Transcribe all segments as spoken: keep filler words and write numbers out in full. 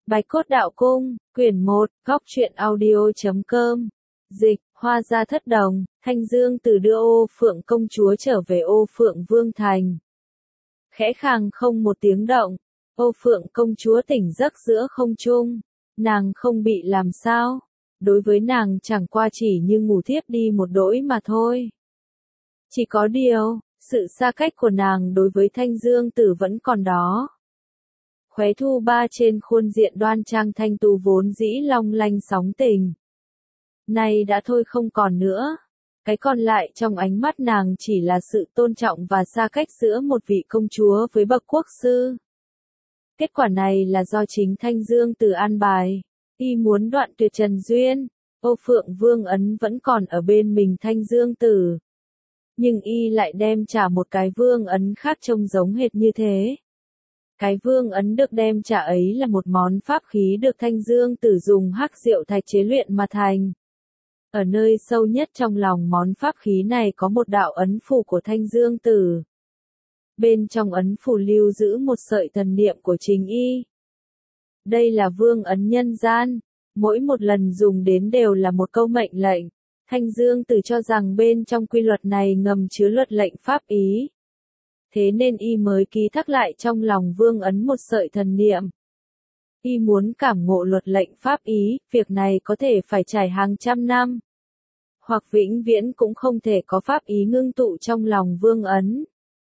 Bạch Cốt Đạo Cung, quyển một, góc truyện audio chấm com. Dịch, Hoa Gia Thất Đồng, Thanh Dương Tử đưa Ô Phượng công chúa trở về Ô Phượng Vương thành. Khẽ khàng không một tiếng động, Ô Phượng công chúa tỉnh giấc giữa không trung. Nàng không bị làm sao. Đối với nàng chẳng qua chỉ như ngủ thiếp đi một đỗi mà thôi. Chỉ có điều, sự xa cách của nàng đối với Thanh Dương Tử vẫn còn đó. Khóe thu ba trên khuôn diện đoan trang thanh tú vốn dĩ long lanh sóng tình. Nay đã thôi không còn nữa. Cái còn lại trong ánh mắt nàng chỉ là sự tôn trọng và xa cách giữa một vị công chúa với bậc quốc sư. Kết quả này là do chính Thanh Dương Tử an bài. Y muốn đoạn tuyệt trần duyên, Ô Phượng Vương ấn vẫn còn ở bên mình Thanh Dương Tử. Nhưng y lại đem trả một cái vương ấn khác trông giống hệt như thế. Cái vương ấn được đem trả ấy là một món pháp khí được Thanh Dương Tử dùng hắc diệu thạch chế luyện mà thành. Ở nơi sâu nhất trong lòng món pháp khí này có một đạo ấn phù của Thanh Dương Tử. Bên trong ấn phù lưu giữ một sợi thần niệm của chính y. Đây là vương ấn nhân gian, mỗi một lần dùng đến đều là một câu mệnh lệnh. Thanh Dương Tử cho rằng bên trong quy luật này ngầm chứa luật lệnh pháp ý. Thế nên y mới ký thác lại trong lòng vương ấn một sợi thần niệm. Y muốn cảm ngộ luật lệnh pháp ý, việc này có thể phải trải hàng trăm năm. Hoặc vĩnh viễn cũng không thể có pháp ý ngưng tụ trong lòng vương ấn.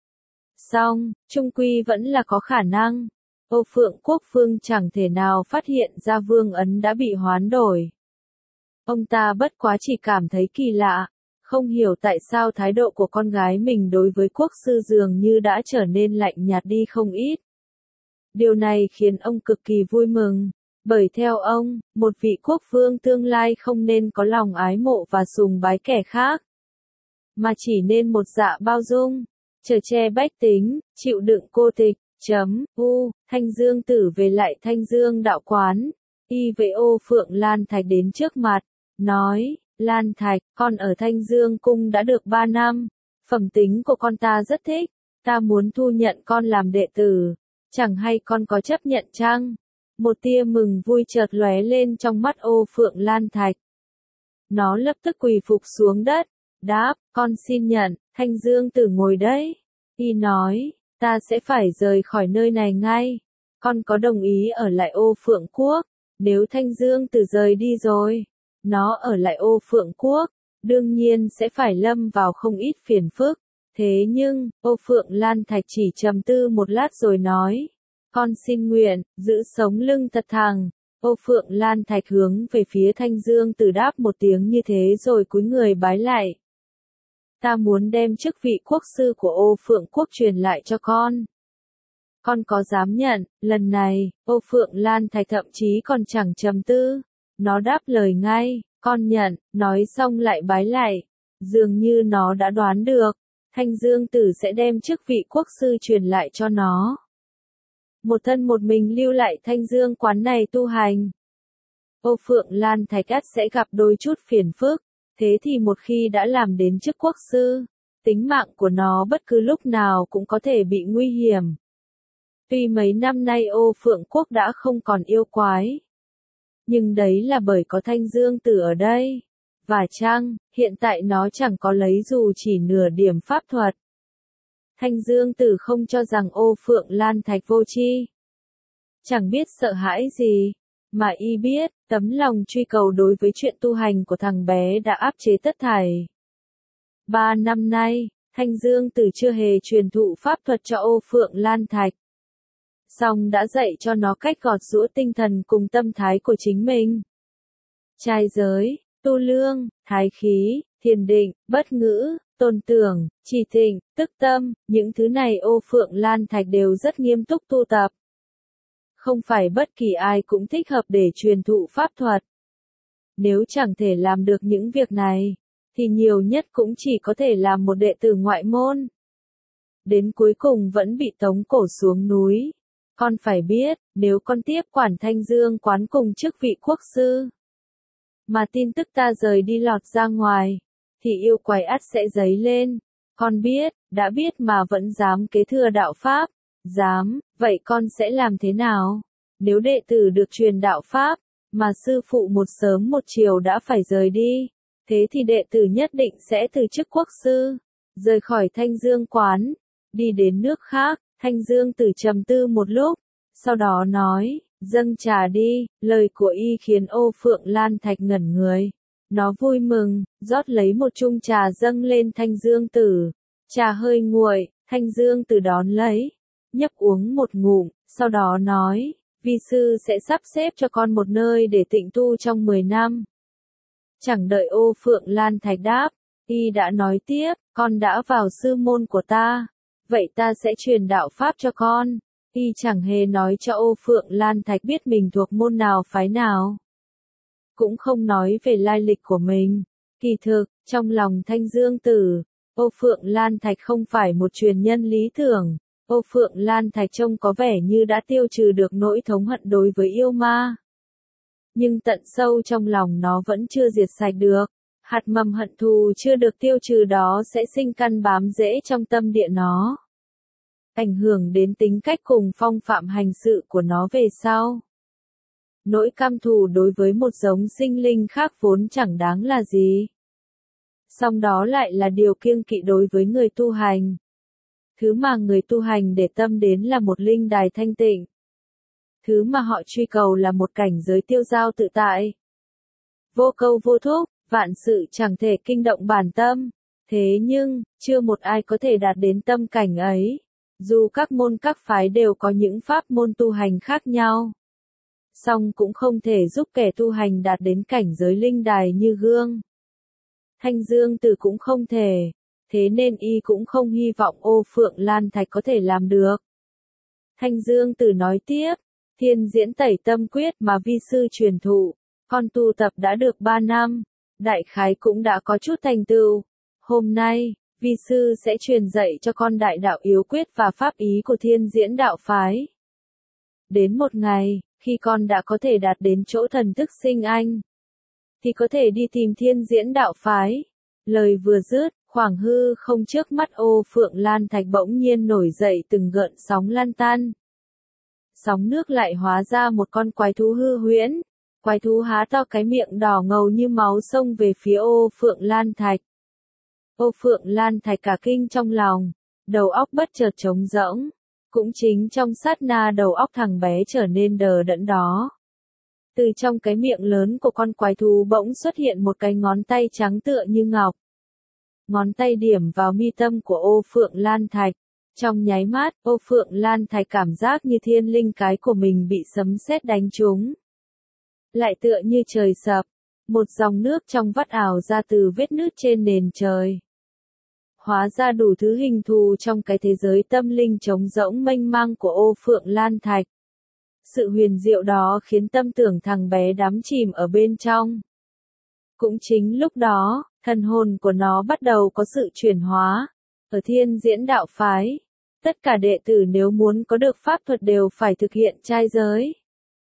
Song, chung quy vẫn là có khả năng. Ô Phượng Quốc Vương chẳng thể nào phát hiện ra vương ấn đã bị hoán đổi. Ông ta bất quá chỉ cảm thấy kỳ lạ. Không hiểu tại sao thái độ của con gái mình đối với quốc sư dường như đã trở nên lạnh nhạt đi không ít. Điều này khiến ông cực kỳ vui mừng, bởi theo ông, một vị quốc vương tương lai không nên có lòng ái mộ và sùng bái kẻ khác, mà chỉ nên một dạ bao dung, chở che bách tính, chịu đựng cô tịch. Chấm, u, Thanh Dương Tử về lại Thanh Dương đạo quán, y với Ô Phượng Lan Thạch đến trước mặt, nói. Lan Thạch, con ở Thanh Dương Cung đã được ba năm, phẩm tính của con ta rất thích, ta muốn thu nhận con làm đệ tử, chẳng hay con có chấp nhận chăng? Một tia mừng vui chợt lóe lên trong mắt Ô Phượng Lan Thạch. Nó lập tức quỳ phục xuống đất, đáp, con xin nhận. Thanh Dương Tử ngồi đấy. Y nói, ta sẽ phải rời khỏi nơi này ngay, con có đồng ý ở lại Ô Phượng Quốc? Nếu Thanh Dương Tử rời đi rồi, nó ở lại Ô Phượng Quốc, đương nhiên sẽ phải lâm vào không ít phiền phức. Thế nhưng, Ô Phượng Lan Thạch chỉ trầm tư một lát rồi nói, con xin nguyện, giữ sống lưng thật thẳng. Ô Phượng Lan Thạch hướng về phía Thanh Dương Tử đáp một tiếng như thế rồi cúi người bái lại. Ta muốn đem chức vị quốc sư của Ô Phượng Quốc truyền lại cho con. Con có dám nhận? Lần này, Ô Phượng Lan Thạch thậm chí còn chẳng trầm tư. Nó đáp lời ngay, con nhận, nói xong lại bái lại. Dường như nó đã đoán được, Thanh Dương Tử sẽ đem chức vị quốc sư truyền lại cho nó. Một thân một mình lưu lại Thanh Dương quán này tu hành. Ô Phượng Lan Thạch ắt sẽ gặp đôi chút phiền phức, thế thì một khi đã làm đến chức quốc sư, tính mạng của nó bất cứ lúc nào cũng có thể bị nguy hiểm. Tuy mấy năm nay Ô Phượng Quốc đã không còn yêu quái. Nhưng đấy là bởi có Thanh Dương Tử ở đây. Và chăng, hiện tại nó chẳng có lấy dù chỉ nửa điểm pháp thuật. Thanh Dương Tử không cho rằng Ô Phượng Lan Thạch vô tri. Chẳng biết sợ hãi gì, mà y biết, tấm lòng truy cầu đối với chuyện tu hành của thằng bé đã áp chế tất thảy. Ba năm nay, Thanh Dương Tử chưa hề truyền thụ pháp thuật cho Ô Phượng Lan Thạch. Song đã dạy cho nó cách gọt giũa tinh thần cùng tâm thái của chính mình. Trai giới, tu lương, thái khí, thiền định, bất ngữ, tôn tưởng, trì tịnh, tức tâm, những thứ này Ô Phượng Lan Thạch đều rất nghiêm túc tu tập. Không phải bất kỳ ai cũng thích hợp để truyền thụ pháp thuật. Nếu chẳng thể làm được những việc này, thì nhiều nhất cũng chỉ có thể làm một đệ tử ngoại môn. Đến cuối cùng vẫn bị tống cổ xuống núi. Con phải biết, nếu con tiếp quản Thanh Dương quán cùng chức vị quốc sư, mà tin tức ta rời đi lọt ra ngoài, thì yêu quái ắt sẽ dấy lên. Con biết, đã biết mà vẫn dám kế thừa đạo pháp. Dám, vậy con sẽ làm thế nào? Nếu đệ tử được truyền đạo Pháp, mà sư phụ một sớm một chiều đã phải rời đi, thế thì đệ tử nhất định sẽ từ chức quốc sư, rời khỏi Thanh Dương quán, đi đến nước khác. Thanh Dương Tử trầm tư một lúc, sau đó nói, dâng trà đi. Lời của y khiến Ô Phượng Lan Thạch ngẩn người. Nó vui mừng, rót lấy một chung trà dâng lên Thanh Dương Tử. Trà hơi nguội, Thanh Dương Tử đón lấy, nhấp uống một ngụm, sau đó nói, vi sư sẽ sắp xếp cho con một nơi để tịnh tu trong mười năm. Chẳng đợi Ô Phượng Lan Thạch đáp, y đã nói tiếp, con đã vào sư môn của ta, vậy ta sẽ truyền đạo Pháp cho con. Y chẳng hề nói cho Ô Phượng Lan Thạch biết mình thuộc môn nào phái nào. Cũng không nói về lai lịch của mình. Kỳ thực, trong lòng Thanh Dương Tử, Ô Phượng Lan Thạch không phải một truyền nhân lý tưởng. Ô Phượng Lan Thạch trông có vẻ như đã tiêu trừ được nỗi thống hận đối với yêu ma. Nhưng tận sâu trong lòng nó vẫn chưa diệt sạch được. Hạt mầm hận thù chưa được tiêu trừ đó sẽ sinh căn bám rễ trong tâm địa nó, ảnh hưởng đến tính cách cùng phong phạm hành sự của nó về sau. Nỗi căm thù đối với một giống sinh linh khác vốn chẳng đáng là gì. Song đó lại là điều kiêng kỵ đối với người tu hành. Thứ mà người tu hành để tâm đến là một linh đài thanh tịnh. Thứ mà họ truy cầu là một cảnh giới tiêu dao tự tại. Vô câu vô thúc, vạn sự chẳng thể kinh động bản tâm. Thế nhưng, chưa một ai có thể đạt đến tâm cảnh ấy. Dù các môn các phái đều có những pháp môn tu hành khác nhau, song cũng không thể giúp kẻ tu hành đạt đến cảnh giới linh đài như gương. Thanh Dương Tử cũng không thể, thế nên y cũng không hy vọng Ô Phượng Lan Thạch có thể làm được. Thanh Dương Tử nói tiếp, Thiên Diễn Tẩy Tâm Quyết mà vi sư truyền thụ, con tu tập đã được ba năm, đại khái cũng đã có chút thành tựu. Hôm nay, vi sư sẽ truyền dạy cho con đại đạo yếu quyết và pháp ý của Thiên Diễn đạo phái. Đến một ngày, khi con đã có thể đạt đến chỗ thần thức sinh anh, thì có thể đi tìm Thiên Diễn đạo phái. Lời vừa dứt, khoảng hư không trước mắt Ô Phượng Lan Thạch bỗng nhiên nổi dậy từng gợn sóng lan tan. Sóng nước lại hóa ra một con quái thú hư huyễn. Quái thú há to cái miệng đỏ ngầu như máu xông về phía Ô Phượng Lan Thạch. Ô Phượng Lan Thạch cả kinh trong lòng, đầu óc bất chợt trống rỗng. Cũng chính trong sát na đầu óc thằng bé trở nên đờ đẫn đó. Từ trong cái miệng lớn của con quái thú bỗng xuất hiện một cái ngón tay trắng tựa như ngọc. Ngón tay điểm vào mi tâm của Ô Phượng Lan Thạch. Trong nháy mắt, Ô Phượng Lan Thạch cảm giác như thiên linh cái của mình bị sấm sét đánh trúng. Lại tựa như trời sập, một dòng nước trong vắt ảo ra từ vết nứt trên nền trời. Hóa ra đủ thứ hình thù trong cái thế giới tâm linh trống rỗng mênh mang của Ô Phượng Lan Thạch. Sự huyền diệu đó khiến tâm tưởng thằng bé đắm chìm ở bên trong. Cũng chính lúc đó, thần hồn của nó bắt đầu có sự chuyển hóa. Ở Thiên Diễn đạo phái, tất cả đệ tử nếu muốn có được pháp thuật đều phải thực hiện trai giới.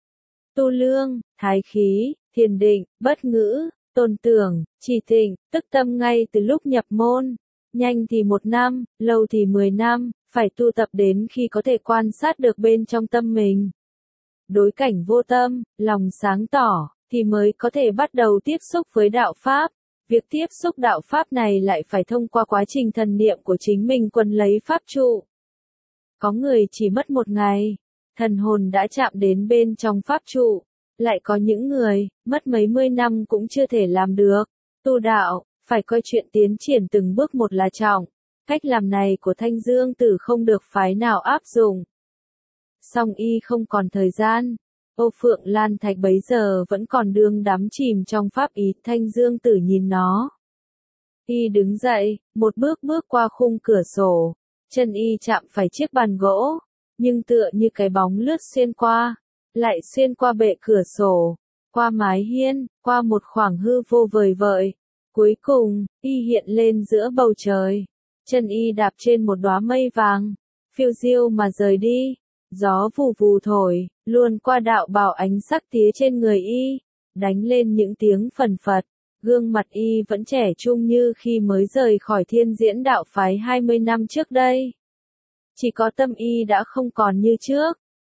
Tu lương, thái khí, thiền định, bất ngữ, tồn tưởng, trì tịnh, tức tâm ngay từ lúc nhập môn. Nhanh thì một năm, lâu thì mười năm, phải tu tập đến khi có thể quan sát được bên trong tâm mình. Đối cảnh vô tâm, lòng sáng tỏ, thì mới có thể bắt đầu tiếp xúc với đạo Pháp. Việc tiếp xúc đạo Pháp này lại phải thông qua quá trình thần niệm của chính mình quấn lấy Pháp trụ. Có người chỉ mất một ngày, thần hồn đã chạm đến bên trong Pháp trụ. Lại có những người, mất mấy mươi năm cũng chưa thể làm được. Tu đạo, phải coi chuyện tiến triển từng bước một là trọng. Cách làm này của Thanh Dương Tử không được phái nào áp dụng. Song y không còn thời gian. Ô Phượng Lan Thạch bấy giờ vẫn còn đương đắm chìm trong pháp ý. Thanh Dương Tử nhìn nó. Y đứng dậy, một bước bước qua khung cửa sổ. Chân y chạm phải chiếc bàn gỗ. Nhưng tựa như cái bóng lướt xuyên qua. Lại xuyên qua bệ cửa sổ. Qua mái hiên, qua một khoảng hư vô vời vợi. Cuối cùng, y hiện lên giữa bầu trời. Chân y đạp trên một đóa mây vàng. Phiêu diêu mà rời đi. Gió vù vù thổi, luồn qua đạo bào ánh sắc tía trên người y, đánh lên những tiếng phần phật. Gương mặt y vẫn trẻ trung như khi mới rời khỏi Thiên Diễn đạo phái hai mươi năm trước đây. Chỉ có tâm y đã không còn như trước.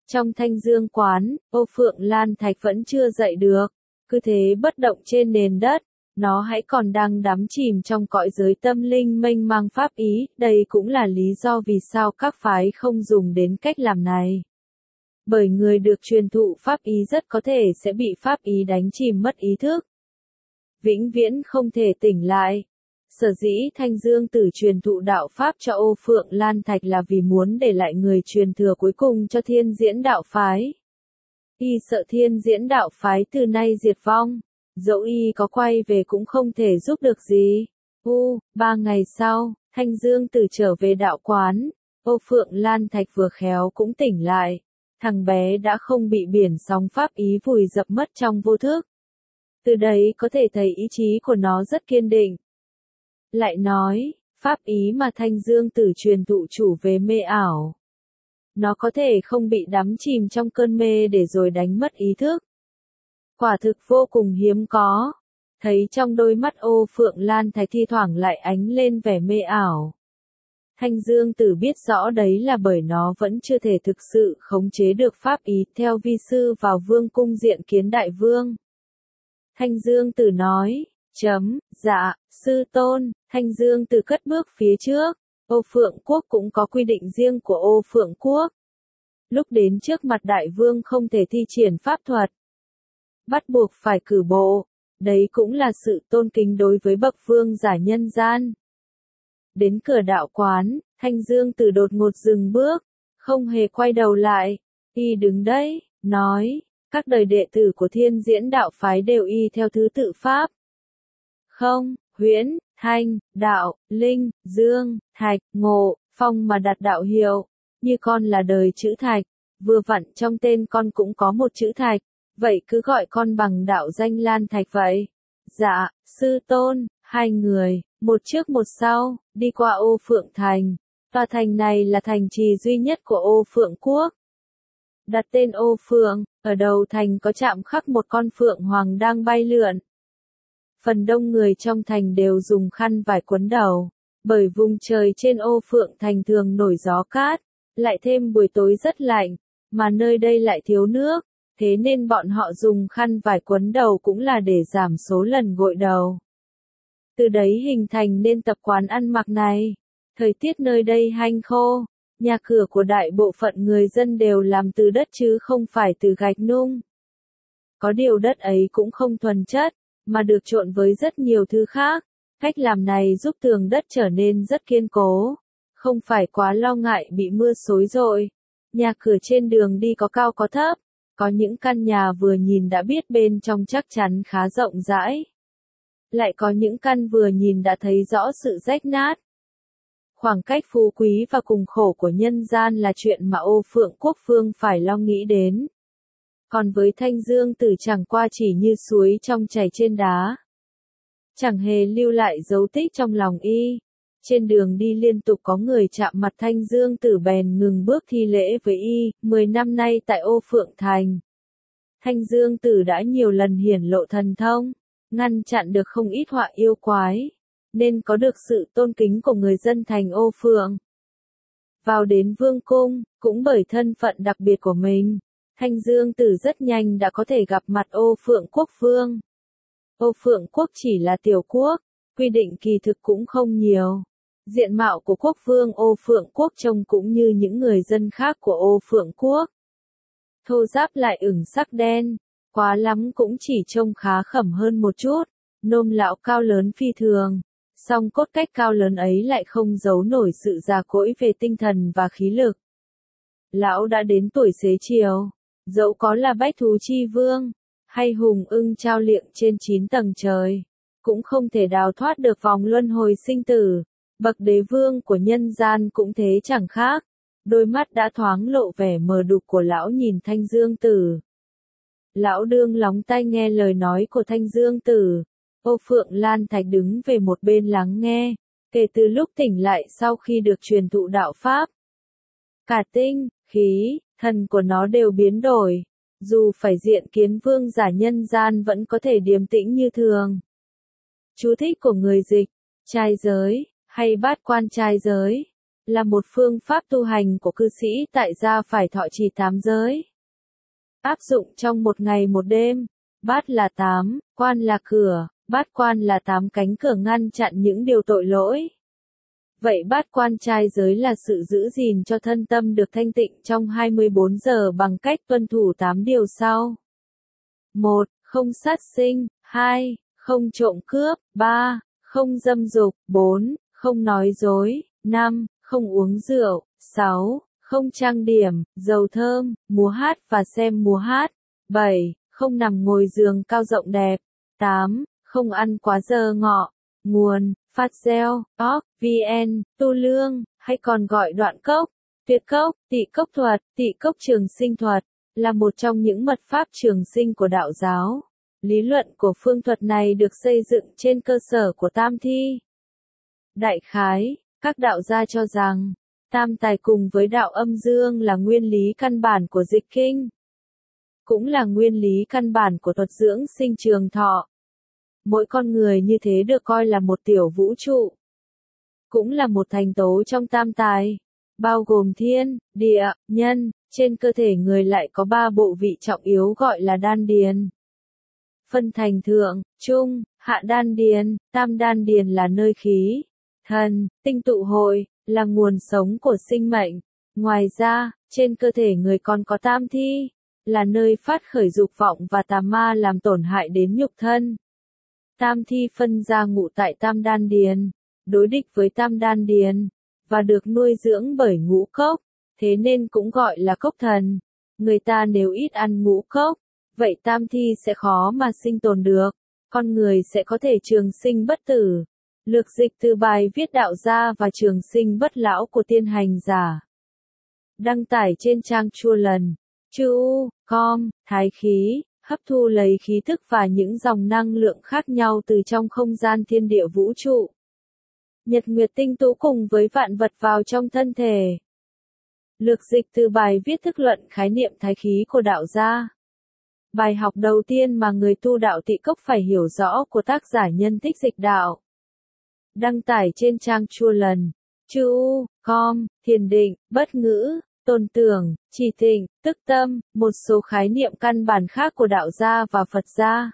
Trong Thanh Dương quán, Ô Phượng Lan Thạch vẫn chưa dậy được, cứ thế bất động trên nền đất, nó hãy còn đang đắm chìm trong cõi giới tâm linh mênh mang pháp ý, đây cũng là lý do vì sao các phái không dùng đến cách làm này. Bởi người được truyền thụ pháp ý rất có thể sẽ bị pháp ý đánh chìm mất ý thức, vĩnh viễn không thể tỉnh lại. Sở dĩ Thanh Dương Tử truyền thụ đạo pháp cho Ô Phượng Lan Thạch là vì muốn để lại người truyền thừa cuối cùng cho Thiên Diễn đạo phái. Y sợ Thiên Diễn đạo phái từ nay diệt vong, dẫu y có quay về cũng không thể giúp được gì. U, ba ngày sau, Thanh Dương Tử trở về đạo quán, Ô Phượng Lan Thạch vừa khéo cũng tỉnh lại. Thằng bé đã không bị biển sóng pháp ý vùi dập mất trong vô thức. Từ đấy có thể thấy ý chí của nó rất kiên định. Lại nói, pháp ý mà Thanh Dương Tử truyền thụ chủ về mê ảo. Nó có thể không bị đắm chìm trong cơn mê để rồi đánh mất ý thức. Quả thực vô cùng hiếm có. Thấy trong đôi mắt Ô Phượng Lan Thạch thi thoảng lại ánh lên vẻ mê ảo. Thanh Dương Tử biết rõ đấy là bởi nó vẫn chưa thể thực sự khống chế được pháp ý theo vi sư vào vương cung diện kiến đại vương. Thanh Dương Tử nói, chấm, dạ, sư tôn. Thanh Dương Tử cất bước phía trước. Ô Phượng Quốc cũng có quy định riêng của Ô Phượng Quốc. Lúc đến trước mặt đại vương không thể thi triển pháp thuật, bắt buộc phải cử bộ. Đấy cũng là sự tôn kính đối với bậc vương giả nhân gian. Đến cửa đạo quán, Thanh Dương Tử đột ngột dừng bước, không hề quay đầu lại. Y đứng đấy, nói, các đời đệ tử của Thiên Diễn đạo phái đều y theo thứ tự pháp. Không, Huyễn, Thanh, Đạo, Linh, Dương, Thạch, Ngộ, Phong mà đặt đạo hiệu. Như con là đời chữ Thạch, vừa vặn trong tên con cũng có một chữ Thạch, vậy cứ gọi con bằng đạo danh Lan Thạch vậy. Dạ, sư tôn. Hai người, một trước một sau, đi qua Ô Phượng Thành. Tòa thành này là thành trì duy nhất của Ô Phượng Quốc. Đặt tên Ô Phượng, ở đầu thành có chạm khắc một con phượng hoàng đang bay lượn. Phần đông người trong thành đều dùng khăn vải quấn đầu, bởi vùng trời trên Ô Phượng Thành thường nổi gió cát, lại thêm buổi tối rất lạnh, mà nơi đây lại thiếu nước, thế nên bọn họ dùng khăn vải quấn đầu cũng là để giảm số lần gội đầu. Từ đấy hình thành nên tập quán ăn mặc này. Thời tiết nơi đây hanh khô, nhà cửa của đại bộ phận người dân đều làm từ đất chứ không phải từ gạch nung. Có điều đất ấy cũng không thuần chất, mà được trộn với rất nhiều thứ khác. Cách làm này giúp tường đất trở nên rất kiên cố, không phải quá lo ngại bị mưa xối rội. Nhà cửa trên đường đi có cao có thấp, có những căn nhà vừa nhìn đã biết bên trong chắc chắn khá rộng rãi. Lại có những căn vừa nhìn đã thấy rõ sự rách nát. Khoảng cách phú quý và cùng khổ của nhân gian là chuyện mà Ô Phượng Quốc Vương phải lo nghĩ đến. Còn với Thanh Dương Tử chẳng qua chỉ như suối trong chảy trên đá. Chẳng hề lưu lại dấu tích trong lòng y. Trên đường đi liên tục có người chạm mặt Thanh Dương Tử bèn ngừng bước thi lễ với y. Mười năm nay tại Ô Phượng Thành, Thanh Dương Tử đã nhiều lần hiển lộ thần thông, ngăn chặn được không ít họa yêu quái, nên có được sự tôn kính của người dân thành Ô Phượng. Vào đến vương cung, cũng bởi thân phận đặc biệt của mình, Thanh Dương Tử rất nhanh đã có thể gặp mặt Ô Phượng Quốc Vương. Ô Phượng Quốc chỉ là tiểu quốc, quy định kỳ thực cũng không nhiều. Diện mạo của quốc vương Ô Phượng Quốc trông cũng như những người dân khác của Ô Phượng Quốc. Thô ráp lại ửng sắc đen, quá lắm cũng chỉ trông khá khẩm hơn một chút. Nôm lão cao lớn phi thường, song cốt cách cao lớn ấy lại không giấu nổi sự già cỗi về tinh thần và khí lực. Lão đã đến tuổi xế chiều, dẫu có là bách thú chi vương, hay hùng ưng trao liệng trên chín tầng trời, cũng không thể đào thoát được vòng luân hồi sinh tử. Bậc đế vương của nhân gian cũng thế chẳng khác. Đôi mắt đã thoáng lộ vẻ mờ đục của lão nhìn Thanh Dương Tử. Lão đương lóng tai nghe lời nói của Thanh Dương Tử. Ô Phượng Lan Thạch đứng về một bên lắng nghe, kể từ lúc tỉnh lại sau khi được truyền thụ đạo pháp. Cả tinh, khí, thần của nó đều biến đổi. Dù phải diện kiến vương giả nhân gian vẫn có thể điềm tĩnh như thường. Chú thích của người dịch, trai giới, hay bát quan trai giới. là một phương pháp tu hành của cư sĩ tại gia phải thọ trì tám giới. Áp dụng trong một ngày một đêm. Bát là tám, quan là cửa, bát quan là tám cánh cửa ngăn chặn những điều tội lỗi. Vậy bát quan trai giới là sự giữ gìn cho thân tâm được thanh tịnh trong hai mươi bốn giờ bằng cách tuân thủ tám điều sau. một. Không sát sinh. hai. Không trộm cướp. ba. Không dâm dục. bốn. Không nói dối. năm. Không uống rượu. sáu. Không trang điểm, dầu thơm, múa hát và xem múa hát. bảy. Không nằm ngồi giường cao rộng đẹp. tám. Không ăn quá giờ ngọ. Nguồn: Phát gieo, org, vn, tu lương, hay còn gọi đoạn cốc, tuyệt cốc, tị cốc thuật, tị cốc trường sinh thuật, là một trong những mật pháp trường sinh của đạo giáo. Lý luận của phương thuật này được xây dựng trên cơ sở của tam thi. Đại khái, các đạo gia cho rằng, tam tài cùng với đạo âm dương là nguyên lý căn bản của dịch kinh. Cũng là nguyên lý căn bản của thuật dưỡng sinh trường thọ. Mỗi con người như thế được coi là một tiểu vũ trụ. Cũng là một thành tố trong tam tài, bao gồm thiên, địa, nhân, trên cơ thể người lại có ba bộ vị trọng yếu gọi là đan điền. Phân thành thượng, trung, hạ đan điền, tam đan điền là nơi khí, thần, tinh tụ hội, là nguồn sống của sinh mệnh. Ngoài ra, trên cơ thể người còn có tam thi, là nơi phát khởi dục vọng và tà ma làm tổn hại đến nhục thân. Tam thi phân ra ngụ tại tam đan điền, đối địch với tam đan điền, và được nuôi dưỡng bởi ngũ cốc, thế nên cũng gọi là cốc thần. Người ta nếu ít ăn ngũ cốc, vậy tam thi sẽ khó mà sinh tồn được, con người sẽ có thể trường sinh bất tử. Lược dịch từ bài viết Đạo gia và Trường sinh bất lão của tiên hành giả. Đăng tải trên trang chua lần, chữ u, com, thái khí. Hấp thu lấy khí thức và những dòng năng lượng khác nhau từ trong không gian thiên địa vũ trụ. Nhật nguyệt tinh tú cùng với vạn vật vào trong thân thể. Lược dịch từ bài viết thức luận khái niệm thái khí của đạo gia. Bài học đầu tiên mà người tu đạo Tị Cốc phải hiểu rõ của tác giả Nhân Thích Dịch Đạo. Đăng tải trên trang chua lần, chữ u, com, thiền định, bất ngữ. Tồn tưởng, trì tịnh, tức tâm, một số khái niệm căn bản khác của đạo gia và Phật gia.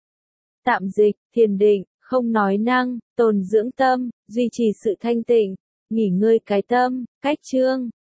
Tạm dịch, thiền định, không nói năng, tồn dưỡng tâm, duy trì sự thanh tịnh, nghỉ ngơi cái tâm, cách chương,